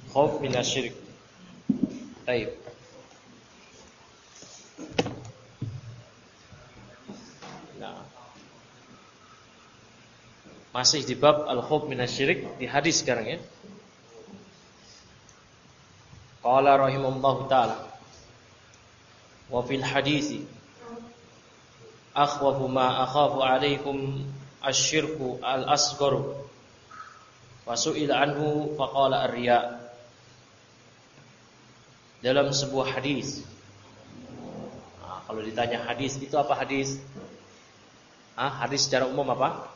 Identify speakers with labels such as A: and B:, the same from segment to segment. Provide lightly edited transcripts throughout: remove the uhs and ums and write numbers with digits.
A: Khauf minasyirik. Baik. Nah. Masih di bab al-khauf minasyirik di hadis sekarang ya. Qala rahimahullahu taala wa fil hadisi akhwafu ma akhafu alaikum asyirku al-asghar wa su'ila anhu faqala ar-riya. Dalam sebuah hadis. Nah, kalau ditanya hadis itu apa hadis? Hadis secara umum apa?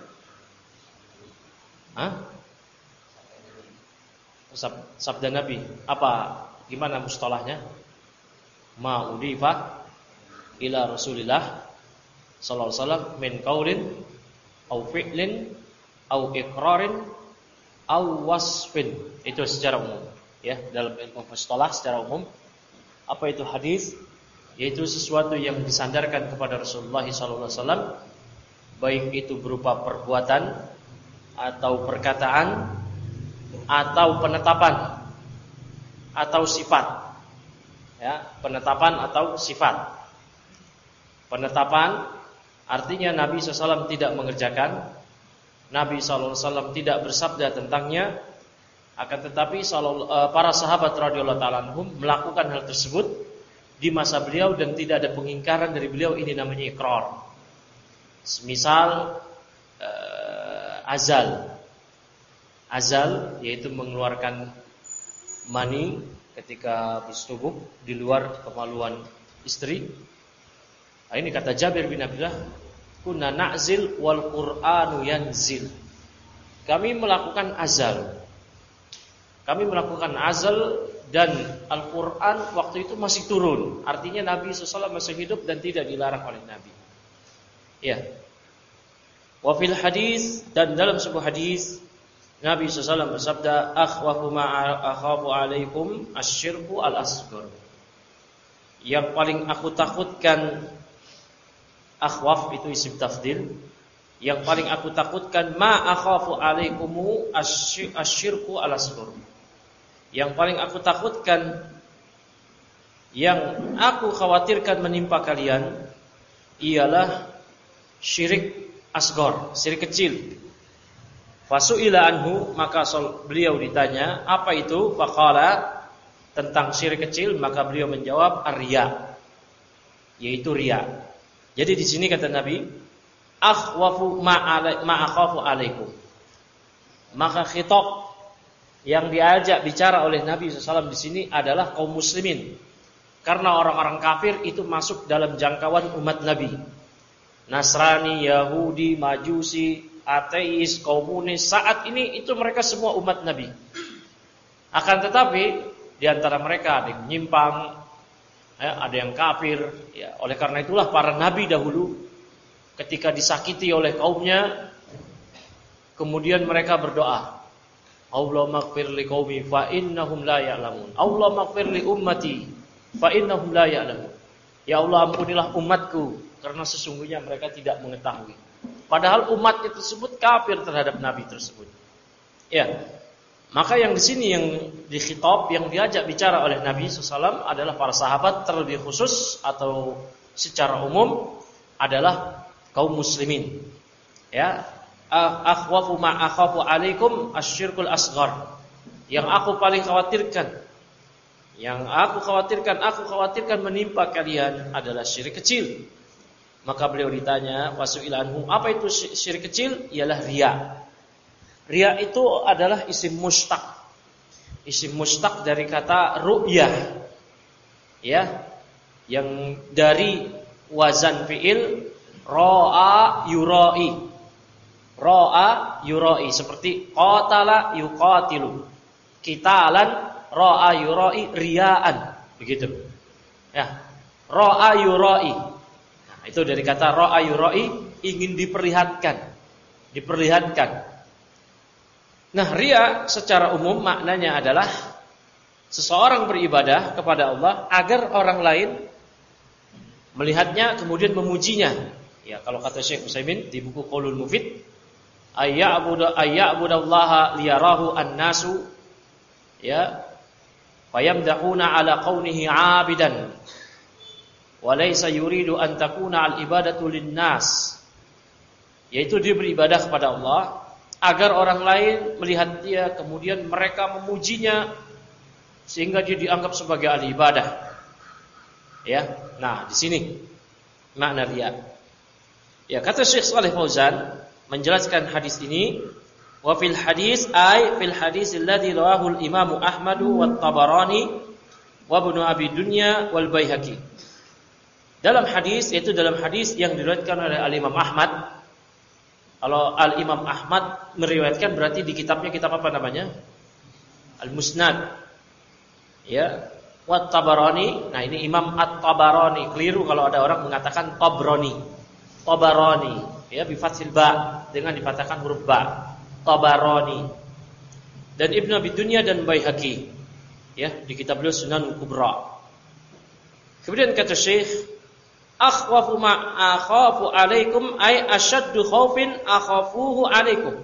A: Sabda Nabi. Apa? Gimana mustalahnya? Ma udifa ila Rasulillah sallallahu alaihi wasallam min qaulin au fi'lin au iqrarin au wasfin. Itu secara umum ya, dalam ilmu mustalah secara umum. Apa itu hadis? Yaitu sesuatu yang disandarkan kepada Rasulullah sallallahu alaihi wasallam, baik itu berupa perbuatan atau perkataan atau penetapan atau sifat. Ya, penetapan atau sifat. Penetapan artinya Nabi SAW tidak mengerjakan, Nabi SAW tidak bersabda tentangnya, akan tetapi para sahabat radhiyallahu ta'ala anhum melakukan hal tersebut di masa beliau dan tidak ada pengingkaran dari beliau. Ini namanya iqrar. Semisal azal yaitu mengeluarkan mani ketika bersetubuh di luar kemaluan istri. Nah, ini kata Jabir bin Abdullah, kunna na'zil wal Qur'anu yanzil. Kami melakukan azal dan Al-Quran waktu itu masih turun. Artinya Nabi SAW masih hidup dan tidak dilarang oleh Nabi. Ya. Wa fil hadis, dan dalam sebuah hadis Nabi SAW bersabda, akhwafu ma akhafu alaikum asyirku al-asghar. Yang paling aku takutkan, akhwaf itu isim tafdil. Yang paling aku takutkan ma akhafu alaikumu asyirku al-asghar. Yang paling aku takutkan, yang aku khawatirkan menimpa kalian ialah syirik asghar, syirik kecil. Fasu'ila anhu, maka beliau ditanya, apa itu? Faqala, tentang syirik kecil, maka beliau menjawab ar-riya, yaitu riya. Jadi di sini kata Nabi, akhwafu ma akhafu alaikum. Maka khitab yang diajak bicara oleh Nabi SAW di sini adalah kaum muslimin. Karena orang-orang kafir itu masuk dalam jangkauan umat Nabi. Nasrani, Yahudi, Majusi, ateis, komunis, saat ini itu mereka semua umat Nabi. Akan tetapi di antara mereka ada yang menyimpang, ada yang kafir. Ya, oleh karena itulah para nabi dahulu ketika disakiti oleh kaumnya, kemudian mereka berdoa, Allahumma ighfir li qaumi fa innahum la ya'lamun. Allahumma ighfir li ummati fa innahum la ya'lamun. Ya Allah, ampunilah umatku karena sesungguhnya mereka tidak mengetahui. Padahal umatnya tersebut kafir terhadap nabi tersebut. Ya. Maka yang di sini yang dikhitab, yang diajak bicara oleh Nabi SAW adalah para sahabat, terlebih khusus atau secara umum adalah kaum muslimin. Ya. Akhwafu ma akhafu alaikum asyirkul asghar. Yang aku paling khawatirkan, aku khawatirkan menimpa kalian adalah syirik kecil. Maka beliau ditanya, wasu'ila anhu, apa itu syirik kecil? Ialah riya. Riya itu adalah isim mustaq. Isim mustaq dari kata ru'yah. Ya. Yang dari wazan fi'il ra'a yura'i. Ra'a yura'i, seperti qatala yuqatilu. Qitalan ra'a yura'i riya'an. Begitu. Ya. Ra'a yura'i. Nah, itu dari kata ra'a yura'i, ingin diperlihatkan. Nah, riya secara umum maknanya adalah seseorang beribadah kepada Allah agar orang lain melihatnya kemudian memujinya. Ya, kalau kata Syekh Utsaimin di buku Qaulul Mufid, ayya'budallaha liyarahu an-nasu Ya, fayamdahuna ala kaunihi 'abidan wa laysa yuridu an takuna al-ibadatu lin-nas. Yaitu dia beribadah kepada Allah agar orang lain melihat dia, kemudian mereka memujinya sehingga dia dianggap sebagai ahli ibadah. Ya. Nah, di sini makna riya. Ya, kata Syekh Shalih Fauzan menjelaskan hadis ini, wa fil hadis fil hadis alladhi rawahu al-Imam Ahmad wa Tabarani wa Ibnu Abi Dunya wal Baihaqi. Dalam hadis, yaitu dalam hadis yang diriwayatkan oleh Al-Imam Ahmad. Kalau Al-Imam Ahmad meriwayatkan berarti di kitabnya kitab apa namanya? Al-Musnad. Ya, wa Tabarani. Nah, ini Imam At-Tabarani. Keliru kalau ada orang mengatakan Tabrani. Tabarani, ya, bi fathil ba, dengan dipatahkan huruf ba. Tabarani. Dan Ibnu Abi Dunya dan Baihaqi. Ya, di kitab beliau Sunan Kubra. Kemudian kata Syekh, akhwafu ma akhafu alaikum ay asyaddu khaufin akhafuhu alaikum.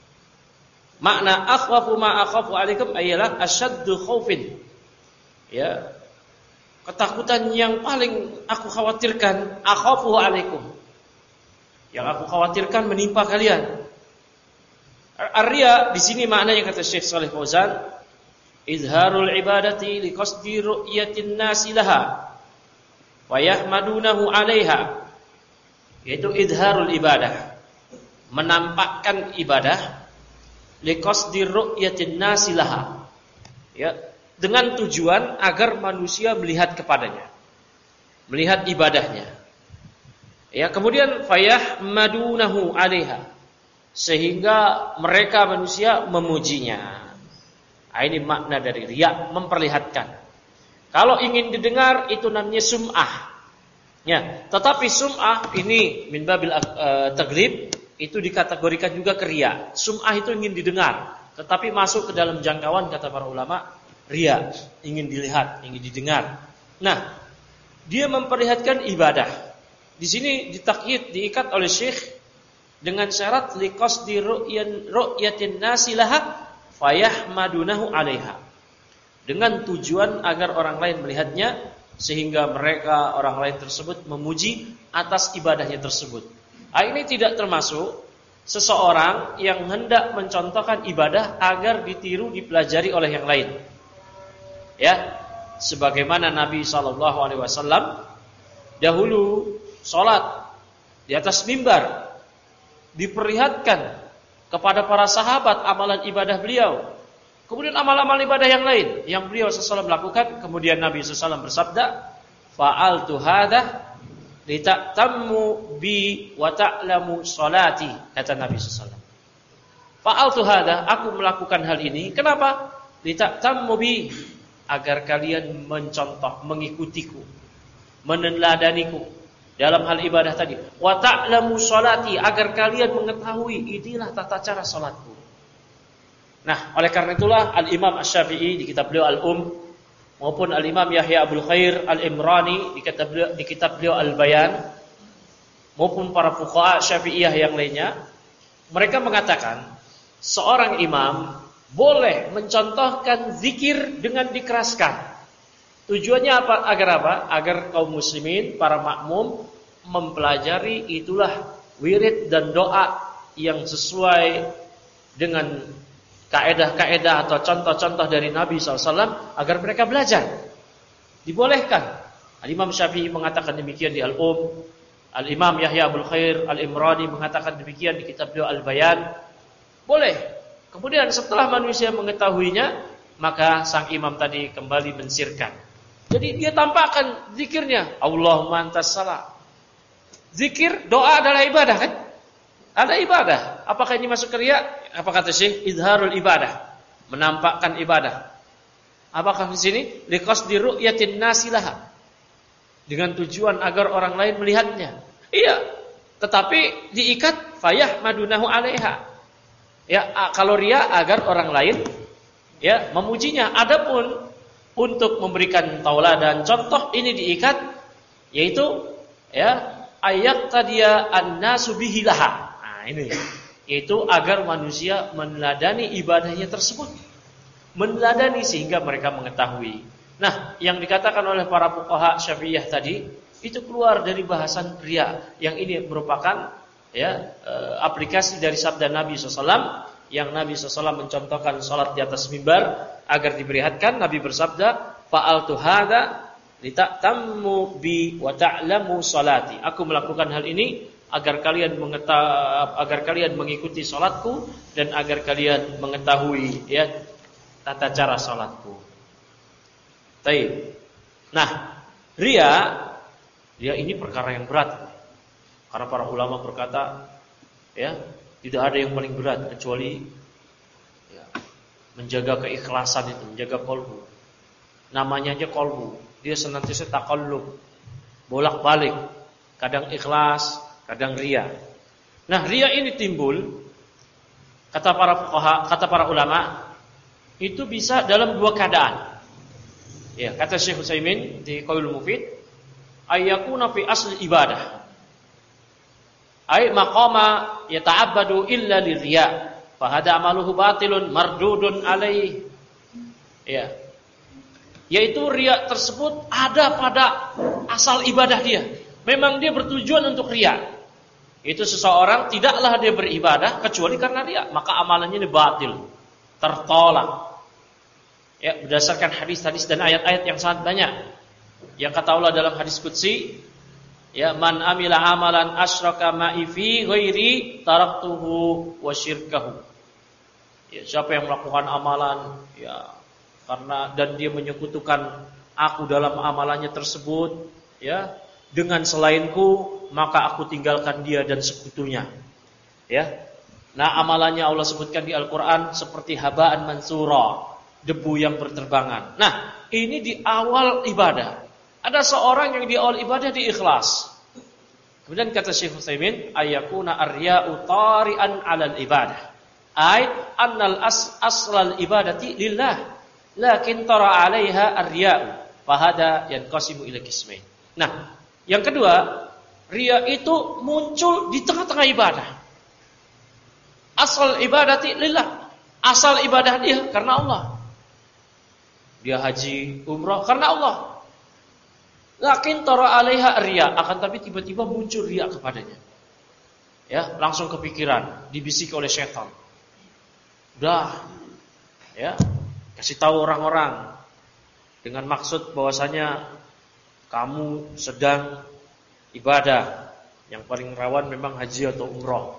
A: Makna akhwafu ma akhafu alaikum ialah asyaddu khaufin. Ya. Ketakutan yang paling aku khawatirkan, akhafuhu alaikum. Yang aku khawatirkan menimpa kalian. Ar-riya di sini maknanya kata Syekh Shalih Fauzan, izharul ibadati liqasdi ru'yatin nasi laha wa yahmadunahu 'alaiha, yaitu idharul ibadah, menampakkan ibadah liqasdi ru'yatin nasi laha, ya, dengan tujuan agar manusia melihat kepadanya, melihat ibadahnya. Ya, kemudian fayahmadunahu 'alaiha, sehingga mereka manusia memujinya. Nah, ini makna dari riya, memperlihatkan. Kalau ingin didengar itu namanya sum'ah. Ya, tetapi sum'ah ini min babil taglib, itu dikategorikan juga ke riya. Sum'ah itu ingin didengar, tetapi masuk ke dalam jangkauan kata para ulama riya, ingin dilihat, ingin didengar. Nah, dia memperlihatkan ibadah. Di sini ditakyid, diikat oleh Syekh dengan syarat liqasdi ru'yatin nasi laha fayahmadunahu 'alaiha. Dengan tujuan agar orang lain melihatnya sehingga mereka orang lain tersebut memuji atas ibadahnya tersebut. Ini tidak termasuk seseorang yang hendak mencontohkan ibadah agar ditiru, dipelajari oleh yang lain. Ya, sebagaimana Nabi SAW dahulu sholat di atas mimbar, diperlihatkan kepada para sahabat amalan ibadah beliau. Kemudian amal-amal ibadah yang lain yang beliau SAW lakukan. Kemudian Nabi SAW bersabda, fa'altu hadha lita'tammu bi wa ta'lamu sholati, kata Nabi SAW. Fa'altu hadha, aku melakukan hal ini. Kenapa? Lita'tammu bi, agar kalian mencontoh, mengikutiku, meneladaniku dalam hal ibadah tadi. Wa ta'lamu sholati, agar kalian mengetahui inilah tata cara salatku. Nah, oleh karena itulah Al-Imam Asy-Syafi'i di kitab beliau Al-Um, maupun Al-Imam Yahya Abul Khair Al-Imrani di kitab beliau Al-Bayan, maupun para fuqaha Syafi'iyah yang lainnya, mereka mengatakan seorang imam boleh mencontohkan zikir dengan dikeraskan. Tujuannya apa? Agar apa? Agar kaum muslimin, para makmum mempelajari itulah wirid dan doa yang sesuai dengan kaedah-kaedah atau contoh-contoh dari Nabi SAW agar mereka belajar. Dibolehkan. Al-Imam Syafi'i mengatakan demikian di Al-Um. Al-Imam Yahya Abul Khair Al-Imrani mengatakan demikian di kitab beliau Al-Bayan. Boleh. Kemudian setelah manusia mengetahuinya, maka sang imam tadi kembali mensirkan. Jadi dia tampakkan zikirnya, Allahumma antas salam. Zikir, doa adalah ibadah kan? Ada ibadah. Apakah ini masuk ke riya? Apa kata Syekh? Izharul ibadah, menampakkan ibadah. Apakah di sini liqasdi ru'yatin nasi laha, dengan tujuan agar orang lain melihatnya? Iya. Tetapi diikat fayahmadunahu 'alaiha. Ya, kalau riya agar orang lain ya memujinya. Adapun untuk memberikan tauladan contoh ini diikat, yaitu ya ayat tadiya an-nasu bihi laha. Nah, ini yaitu agar manusia meneladani ibadahnya tersebut, meneladani sehingga mereka mengetahui. Nah, yang dikatakan oleh para fuqaha Syafi'iyah tadi itu keluar dari bahasan riya, yang ini merupakan aplikasi dari sabda Nabi SAW, yang Nabi SAW mencontohkan salat di atas mimbar agar diperlihatkan. Nabi bersabda, fa'altu hadza lita'tammu bi wa ta'lamu salati. Aku melakukan hal ini agar kalian mengikuti salatku dan agar kalian mengetahui tata cara salatku. Baik. Nah, riya ini perkara yang berat. Karena para ulama berkata, tidak ada yang paling berat kecuali menjaga keikhlasan itu, menjaga qalbu. Namanya aja qalbu. Dia senantiasa taqallub, bolak-balik, kadang ikhlas, kadang riya. Nah, riya ini timbul, kata para fuqaha, kata para ulama, itu bisa dalam dua keadaan. Kata Syekh Utsaimin di Qaulul Mufid, ayyakuna fi asli ibadah. Ay maqama yata'abbadu illa liriya, fa hada amaluhu batilun mardudun alaih. Yaitu riya tersebut ada pada asal ibadah dia. Memang dia bertujuan untuk riya. Itu seseorang tidaklah dia beribadah kecuali karena riya, maka amalannya ini batil, tertolak. Berdasarkan hadis-hadis dan ayat-ayat yang sangat banyak. Yang kata Allah dalam hadis qudsi, man amila amalan asyraka ma'i fi ghairi taraktuhu wa syirkahu. Siapa yang melakukan amalan karena dan dia menyekutukan aku dalam amalannya tersebut dengan selainku, maka aku tinggalkan dia dan sekutunya. Nah, amalannya Allah sebutkan di Al-Qur'an seperti haba'an mansura, debu yang berterbangan. Nah, ini di awal ibadah. Ada seorang yang di awal ibadah di ikhlas. Kemudian kata Syekh Utsaimin, ayyakuna ar-riya'u tari'an 'alal ibadah. Ay annal aslal ibadati lillah, lakin tara 'alaiha ar-riya'u, fa hada yanqasimu ila qismain. Nah, yang kedua, riya itu muncul di tengah-tengah ibadah. Asal ibadati lillah, asal ibadah dia karena Allah. Dia haji, umrah karena Allah. Lakin tara 'alaiha riya, akan tapi tiba-tiba muncul riya kepadanya. Langsung kepikiran, dibisiki oleh setan. Udah, kasih tahu orang-orang dengan maksud bahwasanya kamu sedang ibadah. Yang paling rawan memang haji atau umrah.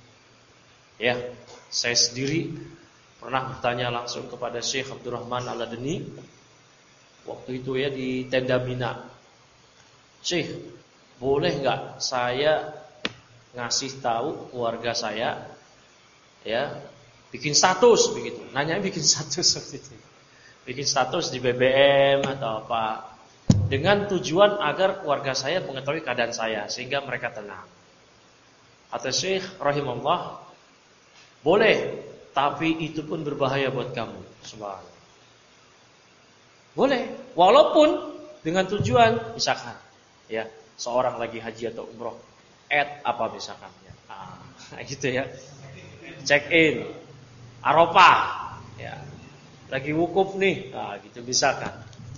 A: Saya sendiri pernah bertanya langsung kepada Syekh Abdurrahman Al-Adni waktu itu di tenda Mina. Syekh, boleh nggak saya ngasih tahu keluarga saya, bikin status begitu? Nanya bikin status seperti itu, bikin status di BBM atau apa, dengan tujuan agar keluarga saya mengetahui keadaan saya sehingga mereka tenang. Kata Syekh rahimahullah, boleh, tapi itu pun berbahaya buat kamu. Subhanallah. Boleh, walaupun dengan tujuan misalkan seorang lagi haji atau umroh, apa misalkan gitu check in Arafah, lagi wukuf nih, gitu misalkan.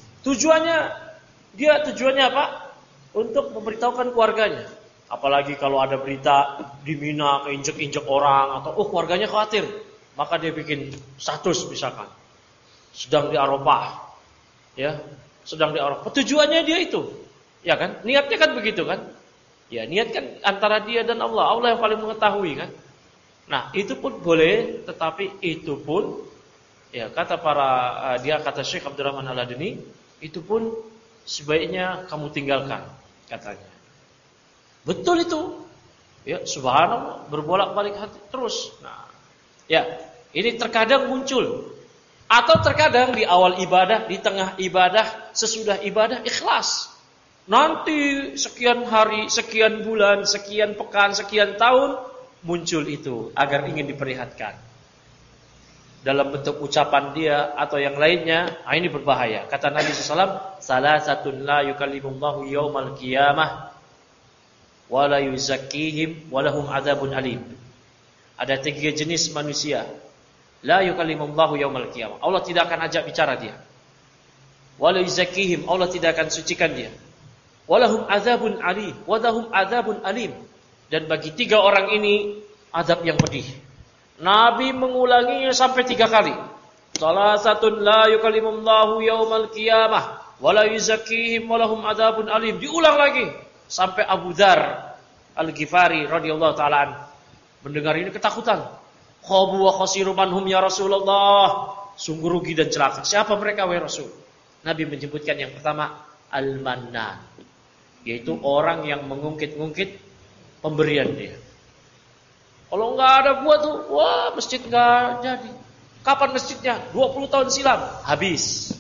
A: Tujuannya apa? Untuk memberitahukan keluarganya. Apalagi kalau ada berita di Mina keinjek-injek orang atau keluarganya khawatir, maka dia bikin status misalkan sedang di Arafah, sedang di Arafah. Tujuannya dia itu, kan? Niatnya kan begitu kan? Niat kan antara dia dan Allah. Allah yang paling mengetahui kan? Nah, itu pun boleh, tetapi itu pun kata Syekh Abdurrahman Al-Adni, itu pun sebaiknya kamu tinggalkan, katanya. Betul itu. Subhanallah, berbolak-balik hati terus. Nah, ini terkadang muncul atau terkadang di awal ibadah, di tengah ibadah, sesudah ibadah ikhlas. Nanti sekian hari, sekian bulan, sekian pekan, sekian tahun muncul itu agar ingin diperlihatkan dalam bentuk ucapan dia atau yang lainnya. Ini berbahaya. Kata Nabi SAW, salasatun la yukallimullahu yaumal qiyamah wa la yuzakkihim wa lahum adzabun alim. Ada 3 jenis manusia La yukallimullahu yaumal qiyamah. Allah tidak akan ajak bicara dia. Wala yuzakkihim, Allah tidak akan sucikan dia. Walahum adzabun alim, wadahum adzabun alim. Dan bagi 3 orang ini azab yang pedih. Nabi mengulanginya sampai 3 kali. Salasatun la yukallimullahu yaumal qiyamah wala yuzakkihim walahum adzabun alim. Diulang lagi sampai Abu Dzar Al-Ghifari radhiyallahu taala an mendengar ini ketakutan. Khabu wa khasiru manhum ya Rasulullah. Sungguh rugi dan celaka. Siapa mereka wahai Rasul? Nabi menyebutkan yang pertama al-mannan, yaitu orang yang mengungkit-ungkit pemberian dia. Kalau enggak ada gua tuh, wah masjid enggak jadi. Kapan masjidnya? 20 tahun silam. Habis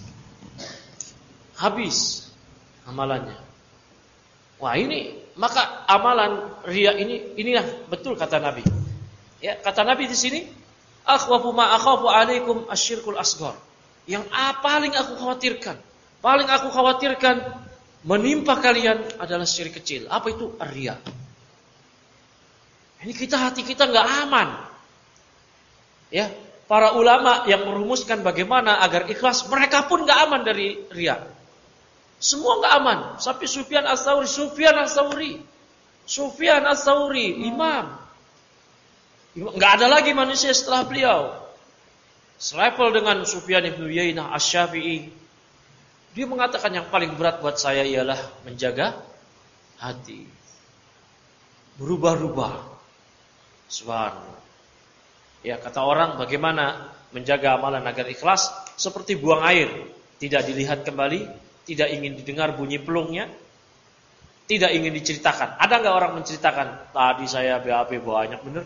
A: amalannya. Wah ini, maka amalan riya inilah betul kata Nabi. Ya, kata Nabi di sini, akhwafu ma akhafu alaikum asyirkul asghar. Yang paling aku khawatirkan menimpa kalian adalah syirik kecil. Apa itu? Riya. Ini hati kita enggak aman. Ya, para ulama yang merumuskan bagaimana agar ikhlas, mereka pun enggak aman dari riya. Semua enggak aman. Sampai Sufyan Ats-Tsauri, imam. Enggak ada lagi manusia setelah beliau selevel dengan Sufyan ibn Uyainah Asy-Syafi'i. Dia mengatakan yang paling berat buat saya ialah menjaga hati. Berubah-ubah. Subhanallah. Ya, kata orang bagaimana menjaga amalan agar ikhlas? Seperti buang air, tidak dilihat kembali, tidak ingin didengar bunyi pelungnya, tidak ingin diceritakan. Ada enggak orang menceritakan, tadi saya BAB banyak bener?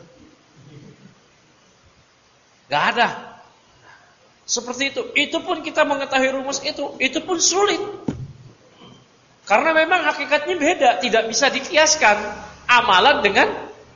A: Enggak ada. Seperti itu. Itu pun kita mengetahui rumus itu pun sulit. Karena memang hakikatnya beda, tidak bisa dikiaskan amalan dengan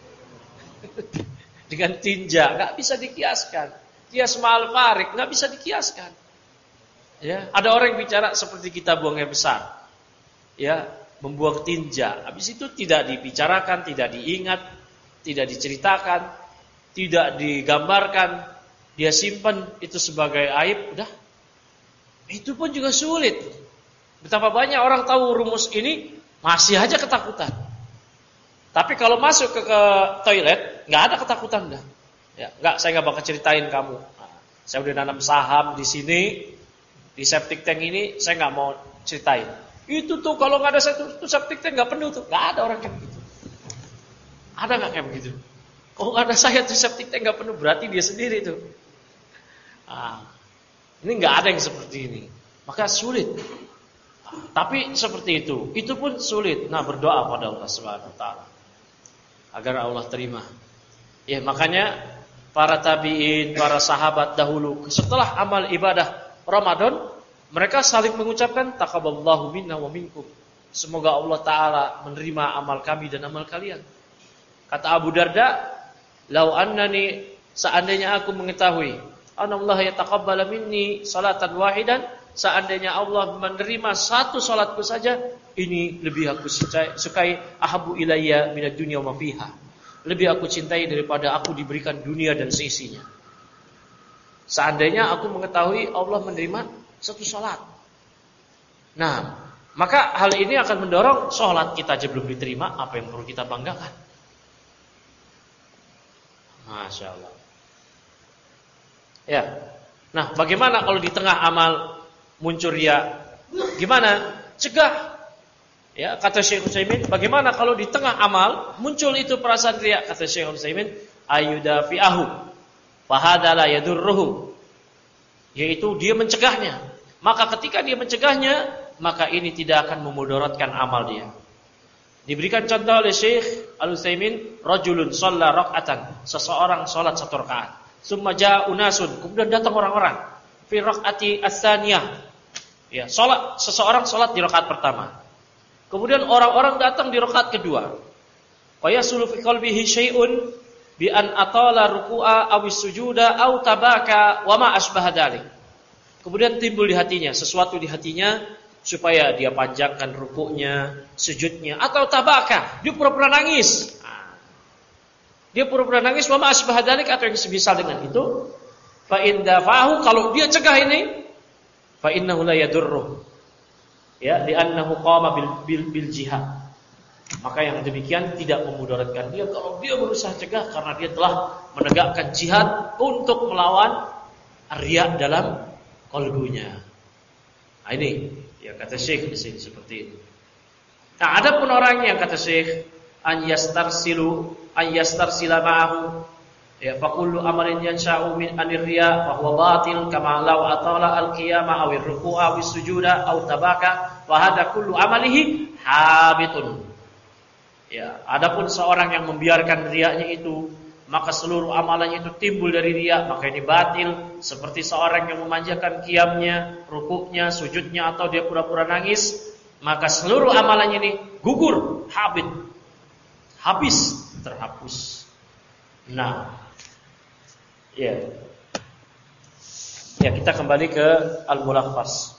A: tinja, enggak bisa dikiaskan. Kias ma'al farik enggak bisa dikiaskan. Ya, ada orang yang bicara seperti kita buang air besar. Ya, membuang tinja. Habis itu tidak dibicarakan, tidak diingat, tidak diceritakan, tidak digambarkan. Dia simpan itu sebagai aib, udah. Itu pun juga sulit. Betapa banyak orang tahu rumus ini, masih aja ketakutan. Tapi kalau masuk ke toilet, nggak ada ketakutan dah. Ya, saya nggak bakal ceritain kamu. Nah, saya udah nanam saham di sini, di septic tank ini, saya nggak mau ceritain. Itu tuh kalau nggak ada septic tank nggak penuh tuh, nggak ada orang kayak begitu. Ada nggak kayak begitu? Kalau nggak ada saya tuh septic tank nggak penuh, berarti dia sendiri tuh. Ini nggak ada yang seperti ini, maka sulit. Tapi seperti itu pun sulit. Nah, berdoa pada Allah Subhanahu Wa Taala agar Allah terima. Ya, makanya para tabiin, para sahabat dahulu setelah amal ibadah Ramadan, mereka saling mengucapkan taqabbalallahu minna wa minkum. Semoga Allah Taala menerima amal kami dan amal kalian. Kata Abu Darda, lau annani, seandainya aku mengetahui Allah yataqabbala minni salatan wahidan, seandainya Allah menerima satu salatku saja, ini lebih aku sukai ahabu ilayya minad dunya wa ma fiha. Lebih aku cintai daripada aku diberikan dunia dan seisinya. Seandainya aku mengetahui Allah menerima satu salat. Nah, maka hal ini akan mendorong salat kita aja belum diterima, apa yang perlu kita banggakan? Masya Allah. Ya. Nah, bagaimana kalau di tengah amal muncul riya? Gimana? Cegah. Ya, kata Syekh Utsaimin, bagaimana kalau di tengah amal muncul itu perasaan riya? Kata Syekh Utsaimin, ayudafi'ahu fa hadza la yadurruhu. Yaitu dia mencegahnya. Maka ketika dia mencegahnya, maka ini tidak akan memudaratkan amal dia. Diberikan contoh oleh Syekh Al-Utsaimin, rajulun shalla rak'atan, seseorang salat 1 rakaat. Summa jaa unasun, kemudian datang orang-orang fi raq'ati ats-tsaniyah. Ya, seseorang salat di rakaat pertama. Kemudian orang-orang datang di rakaat kedua. Fa yasulu fi qalbihi syai'un bi an atala ruku'a aw sujuda aw tabaka wa ma asbaha dzalik. Kemudian timbul di hatinya sesuatu di hatinya supaya dia panjangkan rukuknya, sujudnya, atau tabaka, dia pura-pura nangis. Dia pura-pura nangis, wa ma asbaha dzalik, atau yang semisal dengan itu. fa in dafahu, kalau dia cegah ini, fa innahu la yadurruh. Ya, li'annahu qama bil jihad. Maka yang demikian tidak memudaratkan dia kalau dia berusaha cegah, karena dia telah menegakkan jihad untuk melawan riya dalam qalbunya. Nah, ini yang kata Syekh di sini seperti itu. Nah, ada pun orang yang kata Syekh an yastarsila ma'ahu, ya faqullu amalin yansha'u min anir riya fa huwa batil kama law atala al-qiyama aw ar-ruku'a aw as-sujuda aw tabaka wa hadha kullu amalihi habitun. Ya, adapun seorang yang membiarkan riyanya itu, maka seluruh amalannya itu timbul dari riya, maka ini batil. Seperti seorang yang memanjakan qiyamnya, rukuknya, sujudnya, atau dia pura-pura nangis, maka seluruh amalannya ini gugur, habis, terhapus. Nah, ya kita kembali ke al-mulakhas.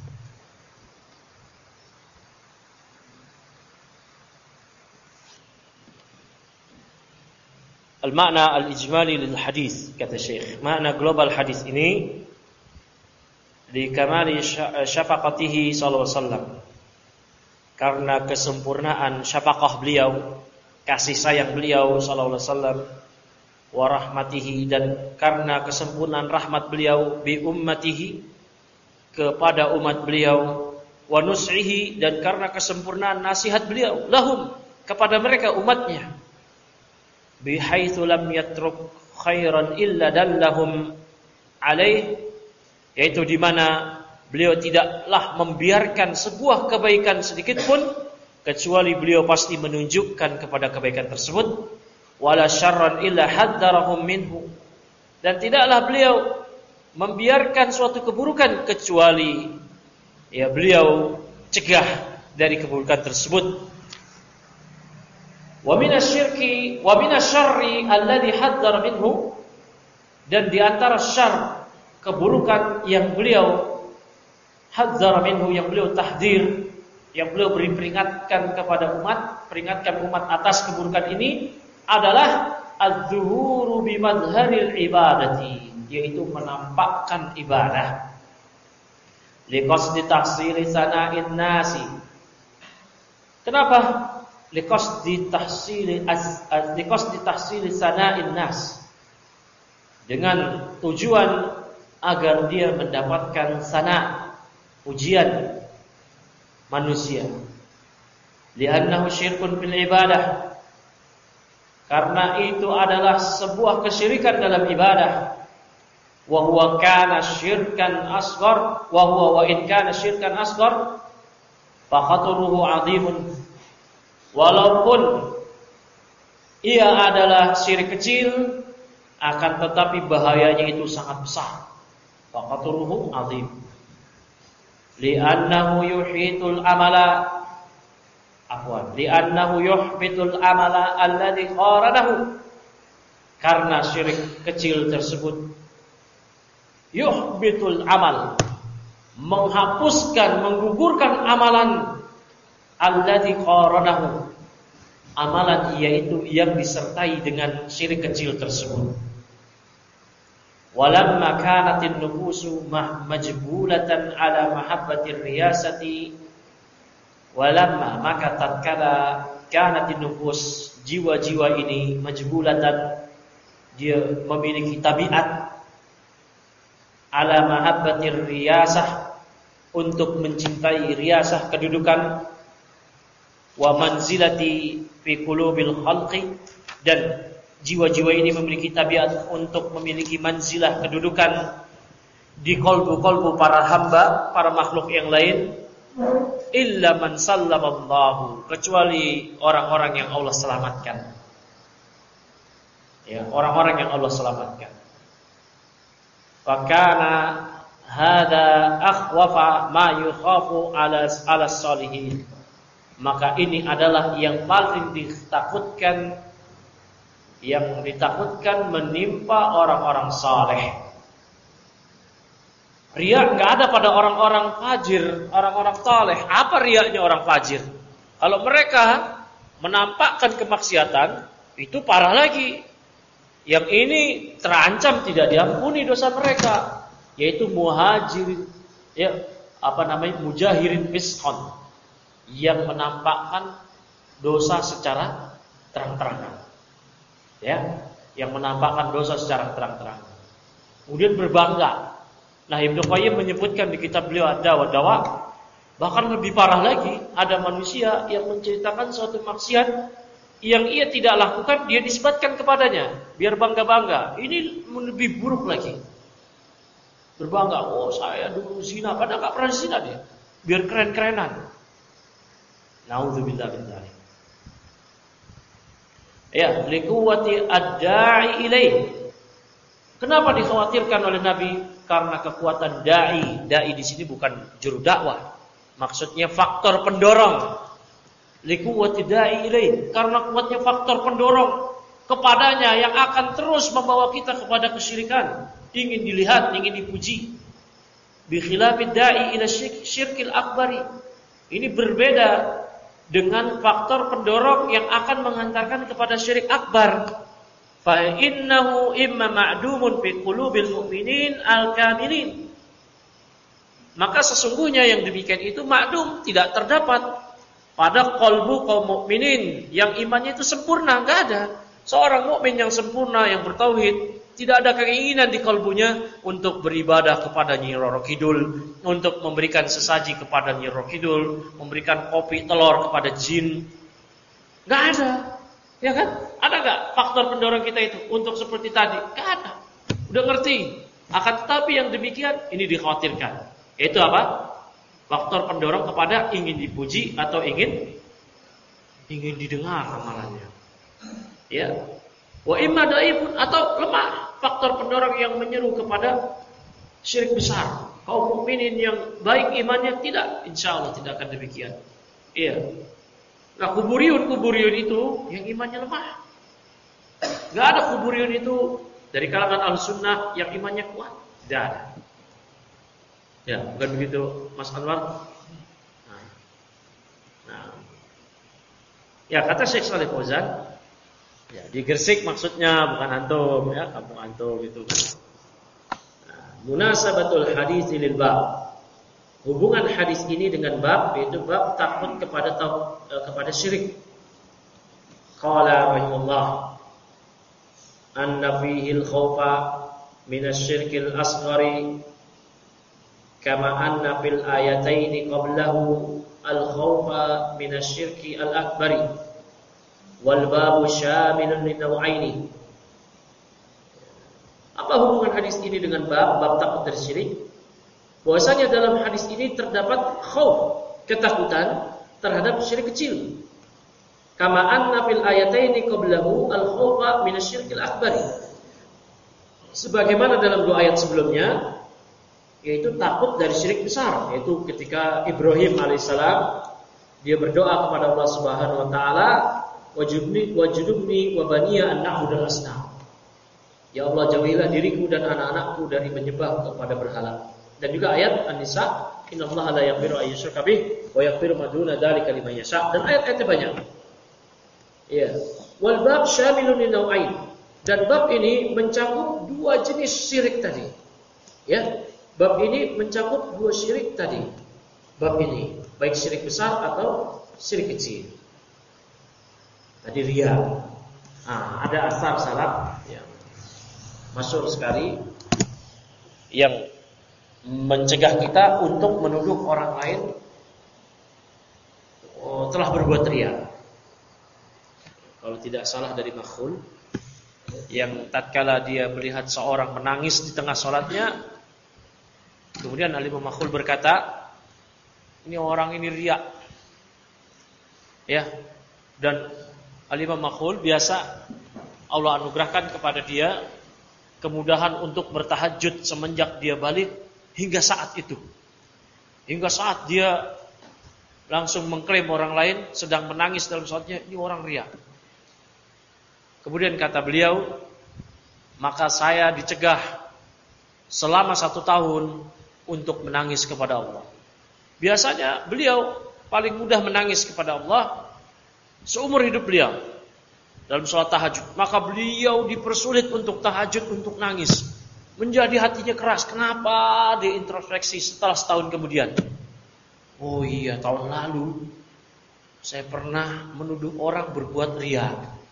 A: Al-makna al-ijmali lil hadis, kata Syekh. Makna global hadis ini li kamali syafaqatihi sallallahu alaihi wasallam. Karena kesempurnaan syafaqah beliau, kasih sayang beliau sallallahu alaihi wasallam, wa rahmatihi, dan karena kesempurnaan rahmat beliau bi ummatihi, kepada umat beliau, wa nus'ihi, dan karena kesempurnaan nasihat beliau lahum, kepada mereka umatnya, bihaitsu lam yatruk khairan illa dallahum alaih, yaitu di mana beliau tidaklah membiarkan sebuah kebaikan sedikit pun kecuali beliau pasti menunjukkan kepada kebaikan tersebut, wala syarran illa haddarahum minhu, dan tidaklah beliau membiarkan suatu keburukan kecuali beliau cegah dari keburukan tersebut. Wa minasyirki wa minasyarri alladhi haddara minhu, dan di antara syarr, keburukan yang beliau haddara minhu, yang beliau tahdir, yang beliau beri peringatkan kepada umat, peringatkan umat atas keburukan ini adalah adz-zuhuru bi madharil ibadati, yaitu menampakkan ibadah, liqasdi tahsili sana'in nasi. Kenapa? Liqasdi tahsili sana'in nas, dengan tujuan agar dia mendapatkan sana, pujian manusia. Li'annahu syirkun fil ibadah, karena itu adalah sebuah kesyirikan dalam ibadah. Wa huwa kana syirkan asghar, wa in kana syirkan asghar fa khataruhu 'azimun. Walaupun ia adalah syirik kecil, akan tetapi bahayanya itu sangat besar. Fa khataruhu 'azim. Li'annahu yuhitul amala, li'annahu yuhbitul amala alladhi qaradahu, karena syirik kecil tersebut yuhbitul amal, menghapuskan, menggugurkan amalan, alladzi qaranahu, amalan yaitu yang disertai dengan syirik kecil tersebut. Walamma kanatin nufusu majbulatan ala mahabbatir riyasati, walamma, maka tatkala kanatin nufus, jiwa-jiwa ini, majbulatan, dia memiliki tabiat, ala mahabbatir riyasah, untuk mencintai riyasah, kedudukan, wa manzilati fi qulubil khalqi, dan jiwa-jiwa ini memiliki tabiat untuk memiliki manzilah, kedudukan di kolbu-kolbu para hamba, para makhluk yang lain. Illa man sallamallahu, kecuali orang-orang yang Allah selamatkan. Ya, orang-orang yang Allah selamatkan. Fakana hada akhwafa ma yukhafu ala salihin, maka ini adalah yang paling ditakutkan, yang ditakutkan menimpa orang-orang saleh. Riya enggak ada pada orang-orang fajir, orang-orang saleh. Apa riyanya orang fajir? Kalau mereka menampakkan kemaksiatan, itu parah lagi. Yang ini terancam tidak diampuni dosa mereka, yaitu muhajirin, mujahirin fisqan, yang menampakkan dosa secara terang-terangan. Ya, yang menampakkan dosa secara terang-terangan. Kemudian berbangga. Nah, Ibnu Qayyim menyebutkan di kitab beliau Ad-Dawa Dawa, bahkan lebih parah lagi, ada manusia yang menceritakan suatu maksiat yang ia tidak lakukan, dia nisbatkan kepadanya, biar bangga-bangga. Ini lebih buruk lagi. Berbangga, oh saya dulu zina, padahal nggak pernah zina dia. Biar keren-kerenan. Nauzubillah min dzalik. Ya, liquwati ad-da'i ilaih. Kenapa dikhawatirkan oleh Nabi? Karena kekuatan dai. Dai di sini bukan juru dakwah. Maksudnya faktor pendorong. Liquwati da'i ilaih. Karena kuatnya faktor pendorong kepadanya yang akan terus membawa kita kepada kesyirikan. Ingin dilihat, ingin dipuji. Bi khilafid da'i ila syirkil akbari. Ini berbeda dengan faktor pendorong yang akan mengantarkan kepada syirik akbar. Fa innahu imma ma'dumun fi qulubil mu'minin al-kamilin. Maka sesungguhnya yang demikian itu ma'dum, tidak terdapat pada qalbu kaum mukminin yang imannya itu sempurna. Enggak ada seorang mukmin yang sempurna, yang bertauhid, tidak ada keinginan di kalbunya untuk beribadah kepada Nyi Roro Kidul, untuk memberikan sesaji kepada Nyi Roro Kidul, memberikan kopi telur kepada jin. Enggak ada. Ya kan? Ada enggak faktor pendorong kita itu untuk seperti tadi? Enggak ada. Udah ngerti. Akan tetapi yang demikian ini dikhawatirkan. Itu apa? Faktor pendorong kepada ingin dipuji atau ingin didengar amalannya. Ya. Wa imma dhaifun, atau lemah, faktor pendorong yang menyeru kepada syirik besar. Kaum mukminin yang baik imannya tidak, insyaallah tidak akan demikian. Iya. Nah, kuburiyun itu yang imannya lemah. Enggak ada kuburiyun itu dari kalangan Ahlussunnah yang imannya kuat. Tidak ada. Ya, bukan begitu Mas Anwar? Nah. Ya, kata Syekh Shalih Fauzan, ya, di Gresik maksudnya, bukan antum ya, kampung antum itu. Nah, munasabatul hadis lil bab. Hubungan hadis ini dengan bab, yaitu bab takut kepada syirik. Qala rahimahullah, anna fihi al-khawfa min asy-syirkil asghari kama anna fil ayataini qablahu al-khawfa min asy-syirki al-akbari. Wal babu syamilun lin naw'aini. Apa hubungan hadis ini dengan bab takut dari syirik? Bahwasanya dalam hadis ini terdapat khauf, ketakutan terhadap syirik kecil. Kama anna fil ayataini qablahu al khaufa min asyirkil akbari. Sebagaimana dalam dua ayat sebelumnya, yaitu takut dari syirik besar, yaitu ketika Ibrahim alaihissalam dia berdoa kepada Allah Subhanahu wa taala, wajudni wa baniya an na'budal asnam. Ya Allah, jauhilah diriku dan anak-anakku dari menyembah kepada berhala. Dan juga ayat An-Nisa, innallaha la yaghfiru an yushraka bih wa yaghfiru ma duna dzalika liman yasha. Dan ayat-ayatnya banyak. Ya. Wal bab syamilun lin naw'ain. Dan bab ini mencakup dua jenis syirik tadi. Ya. Bab ini mencakup dua syirik tadi. Bab ini, baik syirik besar atau syirik kecil. Tadi riya. Ada asar salaf yang masyhur sekali yang mencegah kita untuk menuduh orang lain telah berbuat riya. Kalau tidak salah dari Makhul, yang tatkala dia melihat seorang menangis di tengah salatnya, kemudian Al-Imam Makhul berkata, ini orang ini riya. Ya. Dan Al-Imam Makhul biasa Allah anugerahkan kepada dia kemudahan untuk bertahajud semenjak dia balik hingga saat itu. Hingga saat dia langsung mengklaim orang lain sedang menangis dalam salatnya, ini orang riya. Kemudian kata beliau, maka saya dicegah selama 1 tahun untuk menangis kepada Allah. Biasanya beliau paling mudah menangis kepada Allah seumur hidup beliau. dalam sholat tahajud, maka beliau dipersulit untuk tahajud, untuk nangis. Menjadi hatinya keras. Kenapa? Dia introspeksi setelah setahun kemudian. Oh iya, tahun lalu saya pernah menuduh orang berbuat riya.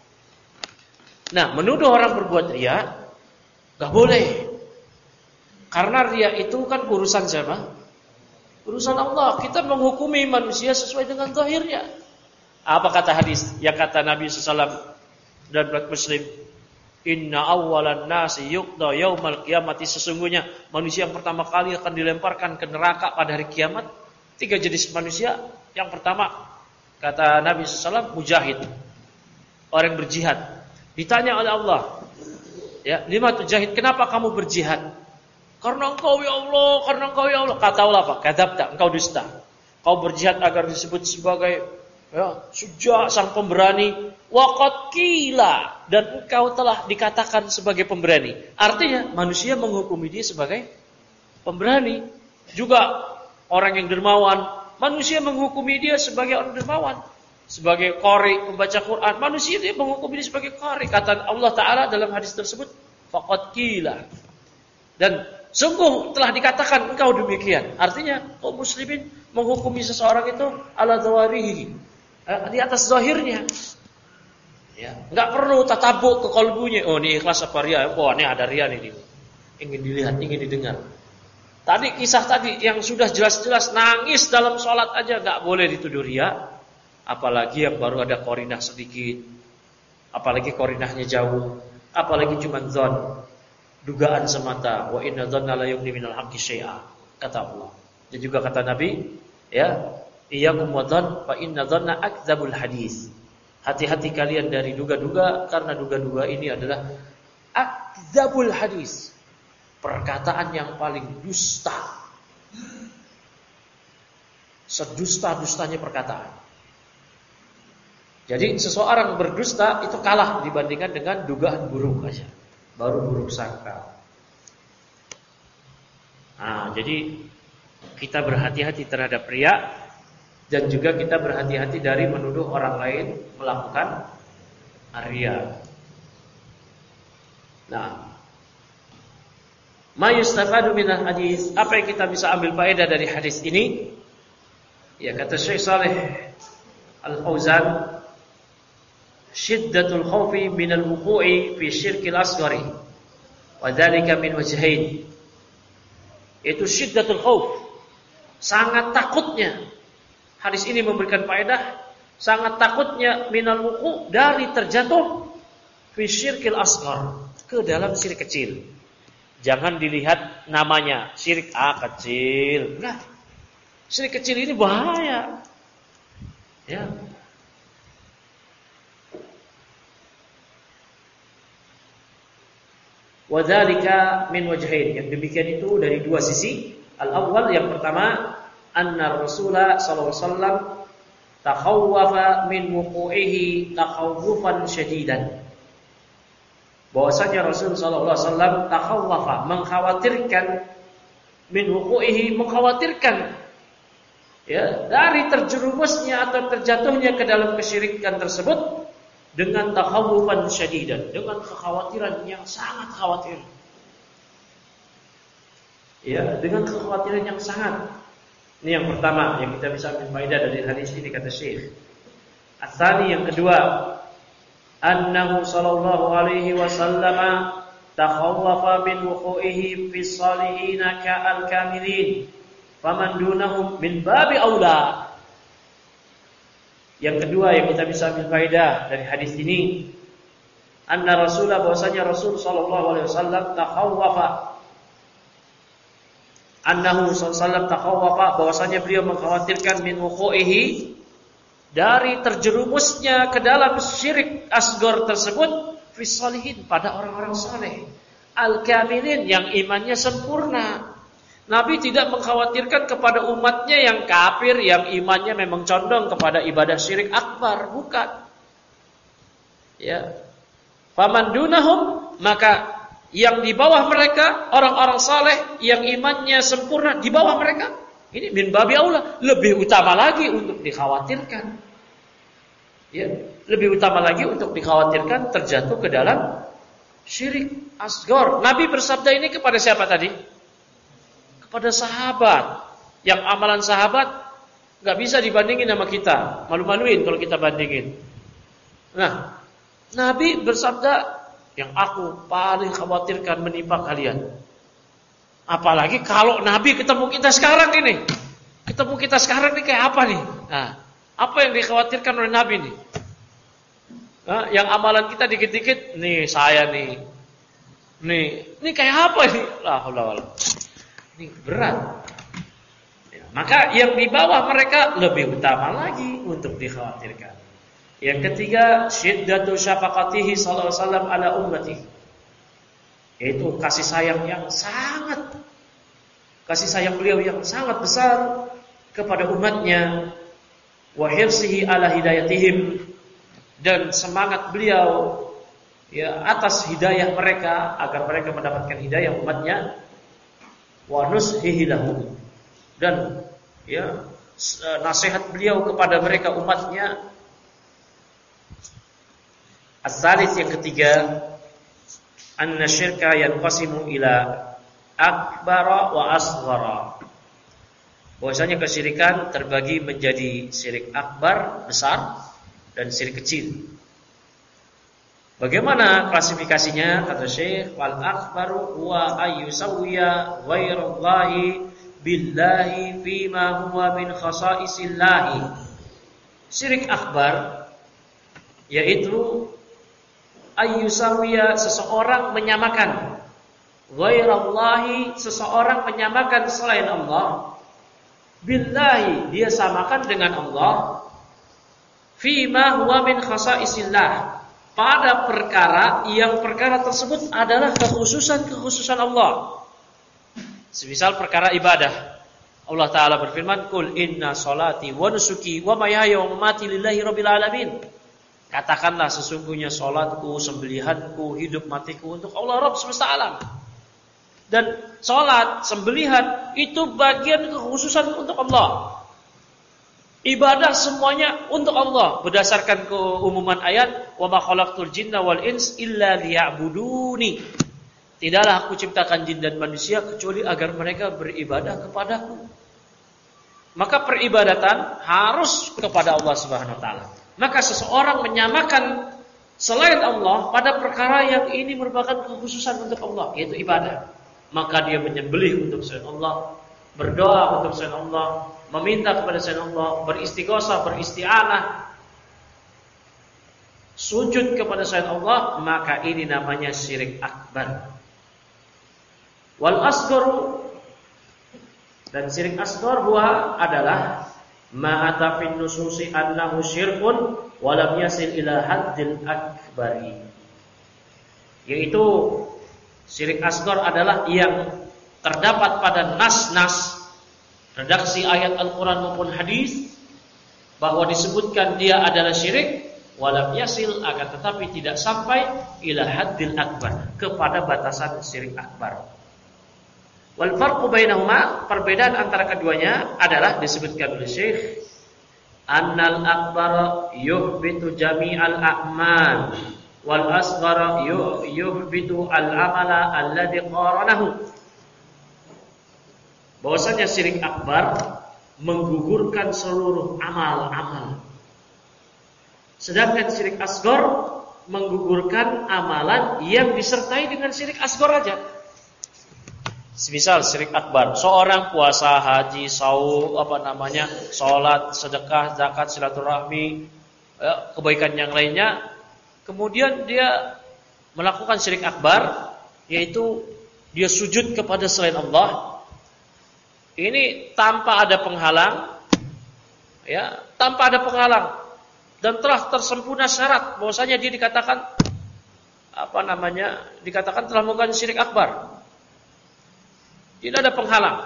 A: Nah, menuduh orang berbuat riya gak boleh. Karena riya itu kan urusan siapa? Urusan Allah. Kita menghukumi manusia sesuai dengan zahirnya. Apa kata hadis? Yang kata Nabi SAW dan Muslim, inna awwalan nasi yuqda yaumal qiyamati, sesungguhnya manusia yang pertama kali akan dilemparkan ke neraka pada hari kiamat 3 jenis manusia. Yang pertama, kata Nabi SAW, mujahid, orang yang berjihad. Ditanya oleh Allah, ya, lima tujahid, kenapa kamu berjihad? Karena engkau ya Allah, karena engkau ya Allah. Kata Allah apa? Kadzabta, engkau dusta. Kau berjihad agar disebut sebagai suja, sang pemberani. Waqad qila, dan engkau telah dikatakan sebagai pemberani. Artinya manusia menghukumi dia sebagai pemberani. Juga orang yang dermawan, manusia menghukumi dia sebagai orang dermawan. Sebagai qari, pembaca Quran, manusia dia menghukumi dia sebagai qari. Kata Allah Ta'ala dalam hadis tersebut, faqad qila, dan sungguh telah dikatakan engkau demikian. Artinya kaum muslimin menghukumi seseorang itu ala zawarihi, di atas zahirnya. Ya, enggak perlu tatabuk ke kalbunya. Oh, ini ikhlas apa riya? Oh, ini ada riya nih. Ingin dilihat, ingin didengar. Tadi kisah tadi yang sudah jelas-jelas nangis dalam sholat aja enggak boleh dituduh riya. Apalagi yang baru ada qarinah sedikit. Apalagi qarinahnya jauh. Apalagi cuma dzan, dugaan semata. Wa inna dzanna la yughni minal haqqi syai'a, kata Allah. Dan juga kata Nabi, ya, iyyakum wa dzan fa inna dzanna akdzabul hadis. Hati-hati kalian dari duga-duga, karena duga-duga ini adalah akdzabul hadis, perkataan yang paling dusta, sedusta-dustanya perkataan. Jadi seseorang berdusta itu kalah dibandingkan dengan dugaan buruk aja, baru buruk sangka. Nah, jadi kita berhati-hati terhadap riya. Dan juga kita berhati-hati dari menuduh orang lain melakukan riya. Nah, ma yustafadu minal hadis, apa yang kita bisa ambil faedah dari hadis ini? Ya, kata Syekh Saleh Al-Fauzan, syiddatul khaufi minal wuqu'i fi syirkil asghari wa dzalika min wajhain. Itu syiddatul khauf, sangat takutnya. Hadis ini memberikan faedah, sangat takutnya minal wuqu', dari terjatuh fi syirkil asghar, ke dalam syirik kecil. Jangan dilihat namanya syirik kecil. Enggak. Syirik kecil ini bahaya. Ya. Wa dzalika min wajhain. Yang demikian itu dari dua sisi. Al-awwal, yang pertama, anna Rasulullah sallallahu alaihi wasallam takhawwafa min wuqu'ihi takhawufan syadidan. Bahwasanya Rasul sallallahu alaihi wasallam takhawwafa, mengkhawatirkan, min wuqu'ihi, mengkhawatirkan, ya, dari terjerumusnya atau terjatuhnya ke dalam kesyirikan tersebut dengan takhawufan syadidan, dengan kekhawatiran yang sangat khawatir. Ya, dengan kekhawatiran yang sangat. Ini yang pertama yang kita bisa ambil faedah dari hadis ini, kata Syekh. Ats-tsani, yang kedua, annahu sallallahu alaihi wasallam takhawwafa min wuqu'ihi fi shalihin ka'al kamilin faman dunahum min babi aula. Yang kedua yang kita bisa ambil faedah dari hadis ini, anna Rasulullah, bahwasanya Rasul sallallahu alaihi wasallam takhawwafa, annahu sallallahu takhawwafa, bahwasanya beliau mengkhawatirkan min wuqu'ihi, dari terjerumusnya ke dalam syirik asghar tersebut, fi shalihin, pada orang-orang saleh, al-kamilin, yang imannya sempurna. Nabi tidak mengkhawatirkan kepada umatnya yang kafir, yang imannya memang condong kepada ibadah syirik akbar, bukan. Ya. Faman dunahum, maka yang di bawah mereka, orang-orang saleh yang imannya sempurna di bawah mereka, ini min babi aula, lebih utama lagi untuk dikhawatirkan. Ya, lebih utama lagi untuk dikhawatirkan terjatuh ke dalam syirik asghar. Nabi bersabda ini kepada siapa tadi? Kepada sahabat. Yang amalan sahabat nggak bisa dibandingin sama kita. Malu-maluin kalau kita bandingin. Nah, Nabi bersabda, yang aku paling khawatirkan menimpa kalian. Apalagi kalau Nabi ketemu kita sekarang ini. Ketemu kita sekarang ini kayak apa nih? Nah, apa yang dikhawatirkan oleh Nabi nih? Nah, yang amalan kita dikit-dikit, nih saya nih. Ini kayak apa nih? Ini berat. Ya, maka yang di bawah mereka lebih utama lagi untuk dikhawatirkan. Yang ketiga, syiddatu syafaqatihi sallallahu alaihi wasallam ala ummatihi. Yaitu kasih sayang beliau yang sangat besar kepada umatnya, wa hirsihi ala hidayatihim, dan semangat beliau ya atas hidayah mereka agar mereka mendapatkan hidayah umatnya, wa nushihi lahum, dan ya nasihat beliau kepada mereka umatnya. As-salis, yang ketiga, anna syirka yanqasimu ila akbara wa asghara. Bahwasanya kesyirikan terbagi menjadi syirik akbar, besar, dan syirik kecil. Bagaimana klasifikasinya? Kata Syekh, wal akbaru huwa ayyusawwiya ghairallahi billahi fima huwa min khasaisillahi. Syirik akbar yaitu ayyusawiya, seseorang menyamakan, ghairallahi, seseorang menyamakan selain Allah, billahi, dia samakan dengan Allah, fima huwa min khasaisillah, pada perkara yang perkara tersebut adalah kekhususan Allah. Semisal perkara ibadah, Allah Ta'ala berfirman, Qul inna salati wa nusuki wa mahyaya wa mamati lillahi rabbil alamin. Katakanlah, sesungguhnya salatku, sembelihanku, hidup matiku untuk Allah Rabb semesta alam. Dan salat, sembelihan itu bagian kekhususan untuk Allah. Ibadah semuanya untuk Allah berdasarkan keumuman ayat, wa ma khalaqtul jinna wal ins illa liya'buduni. Tidaklah aku ciptakan jin dan manusia kecuali agar mereka beribadah kepadaku. Maka peribadatan harus kepada Allah Subhanahu wa taala. Maka seseorang menyamakan selain Allah pada perkara yang ini merupakan kekhususan untuk Allah, yaitu ibadah. Maka dia menyembelih untuk selain Allah, berdoa untuk selain Allah, meminta kepada selain Allah, beristighosah, beristi'anah, sujud kepada selain Allah, maka ini namanya syirik akbar. Wal asgharu, dan syirik asghar huwa adalah ma'ata fin nususi annahu syirkun wa lam yasil ila haddil akbari. Yaitu syirik asghar adalah yang terdapat pada nas-nas redaksi ayat Al-Qur'an maupun hadis bahwa disebutkan dia adalah syirik, wa lam yasil, akan tetapi tidak sampai ila haddil akbar, kepada batasan syirik akbar. Wal farqu bainahuma, perbedaan antara keduanya adalah disebutkan oleh Syekh, annal akbar yuhbitu jami'al a'mal wal asghar yuhbitu al-amala alladhi qaranahu. Bahwasanya syirik akbar menggugurkan seluruh amal-amal, sedangkan syirik asghar menggugurkan amalan yang disertai dengan syirik asghar aja. Semisal syirik akbar, seorang puasa, haji, salat, sedekah, zakat, silaturahmi, kebaikan yang lainnya, kemudian dia melakukan syirik akbar, yaitu dia sujud kepada selain Allah. Ini tanpa ada penghalang, ya, tanpa ada penghalang, dan telah tersempurna syarat bahwasanya dia dikatakan dikatakan telah melakukan syirik akbar. Tidak ada penghalang.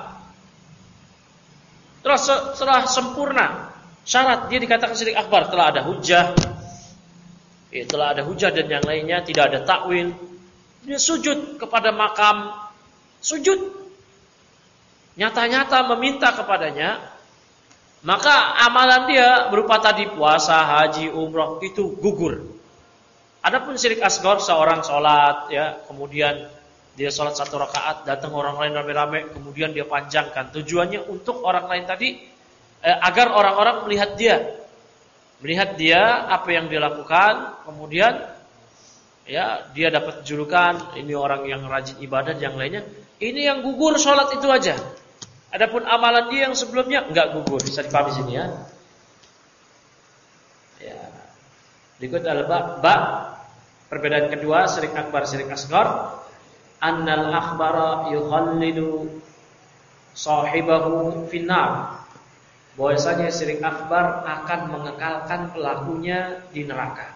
A: Telah sempurna syarat dia dikatakan syirik akbar, telah ada hujah, telah ada hujah dan yang lainnya, tidak ada takwil. Dia sujud kepada makam, sujud nyata-nyata meminta kepadanya, maka amalan dia berupa tadi puasa, haji, umroh itu gugur. Adapun syirik asghar, seorang sholat ya, kemudian dia sholat 1 rakaat, datang orang lain rame-rame, kemudian dia panjangkan. Tujuannya untuk orang lain tadi agar orang-orang melihat dia apa yang dia lakukan, kemudian ya dia dapat julukan ini orang yang rajin ibadah yang lainnya. Ini yang gugur sholat itu aja. Adapun amalan dia yang sebelumnya enggak gugur. Bisa dipahami sini ya. Ya. Berikut adalah perbedaan kedua syirik akbar syirik asghar. Annal akhbara yukhallidu sahibahu finnar. Bahwasanya syirik akbar akan mengekalkan pelakunya di neraka.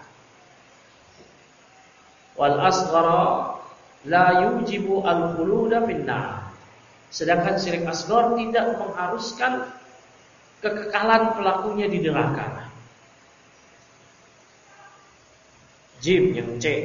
A: Wal asghara la yujibu al-khuluda finnar. Sedangkan syirik asghar tidak mengharuskan kekekalan pelakunya di neraka. Jim yang C.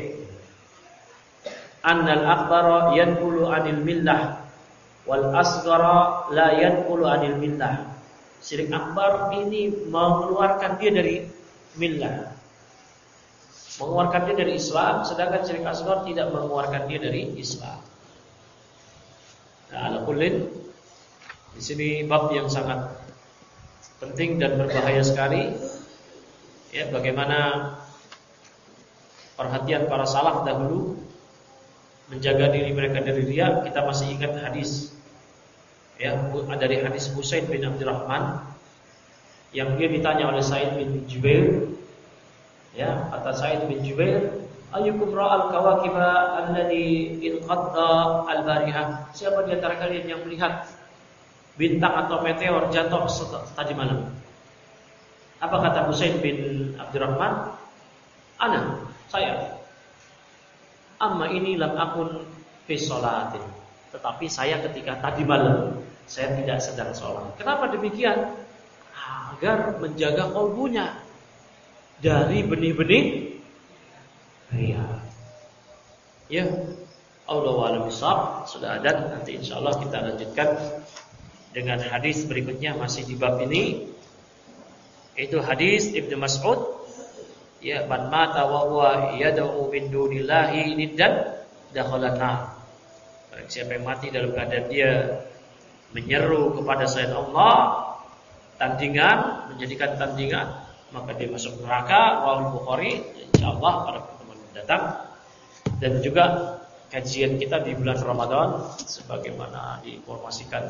A: Annal akbara yanqulu 'anil millah wal asghara la yanqulu 'anil millah. Syirik akbar ini mengeluarkan dia dari millah, mengeluarkan dia dari Islam, sedangkan syirik asghar tidak mengeluarkan dia dari Islam. Nah, ala kullin di sini bab yang sangat penting dan berbahaya sekali. Ya, bagaimana perhatian para salaf dahulu menjaga diri mereka dari riya. Kita masih ingat hadis ya, dari hadis Husain bin Abdurrahman yang dia ditanya oleh Sa'id bin Jubair. Ya, kata Sa'id bin Jubair, ayyukum ra'al kawakiba alladhi inqadda al-barihah. Siapa di antara kalian yang melihat bintang atau meteor jatuh tadi malam? Apa kata Husain bin Abdurrahman? Ana, saya. Amma ini lam akun fi sholatin. Tetapi saya ketika tadi malam saya tidak sedang sholat. Kenapa demikian? Agar menjaga kalbunya dari benih-benih riya. Ya, Allahu a'lam bishawab. Sudah ada, nanti insyaallah kita lanjutkan dengan hadis berikutnya masih di bab ini. Itu hadis Ibnu Mas'ud. Ya, man mata wa huwa yad'u min dunillahi niddan dakhala nar. Siapa yang mati dalam keadaan dia menyeru kepada selain Allah, tandingan, menjadikan tandingan, maka dia masuk neraka. Rawahu Bukhari. Insyaallah pada pertemuan mendatang. Dan juga kajian kita di bulan Ramadan sebagaimana diinformasikan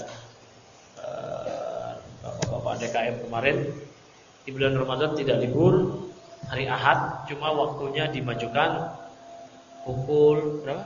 A: Bapak-bapak DKM kemarin, di bulan Ramadan tidak libur hari Ahad, cuma waktunya dimajukan pukul berapa?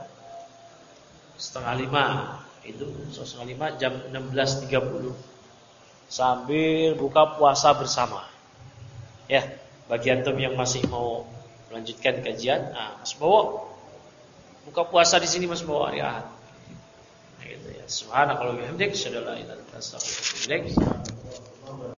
A: 4:30. Itu 4:30 jam 16.30 sambil buka puasa bersama. Ya, bagi antum yang masih mau melanjutkan kajian, Mas bawa buka puasa di sini, Mas bawa hari Ahad. Nah, gitu ya. Subhanakallahumma wa bihamdika asyhadu an la ilaha illa anta astaghfiruka wa atubu ilaik.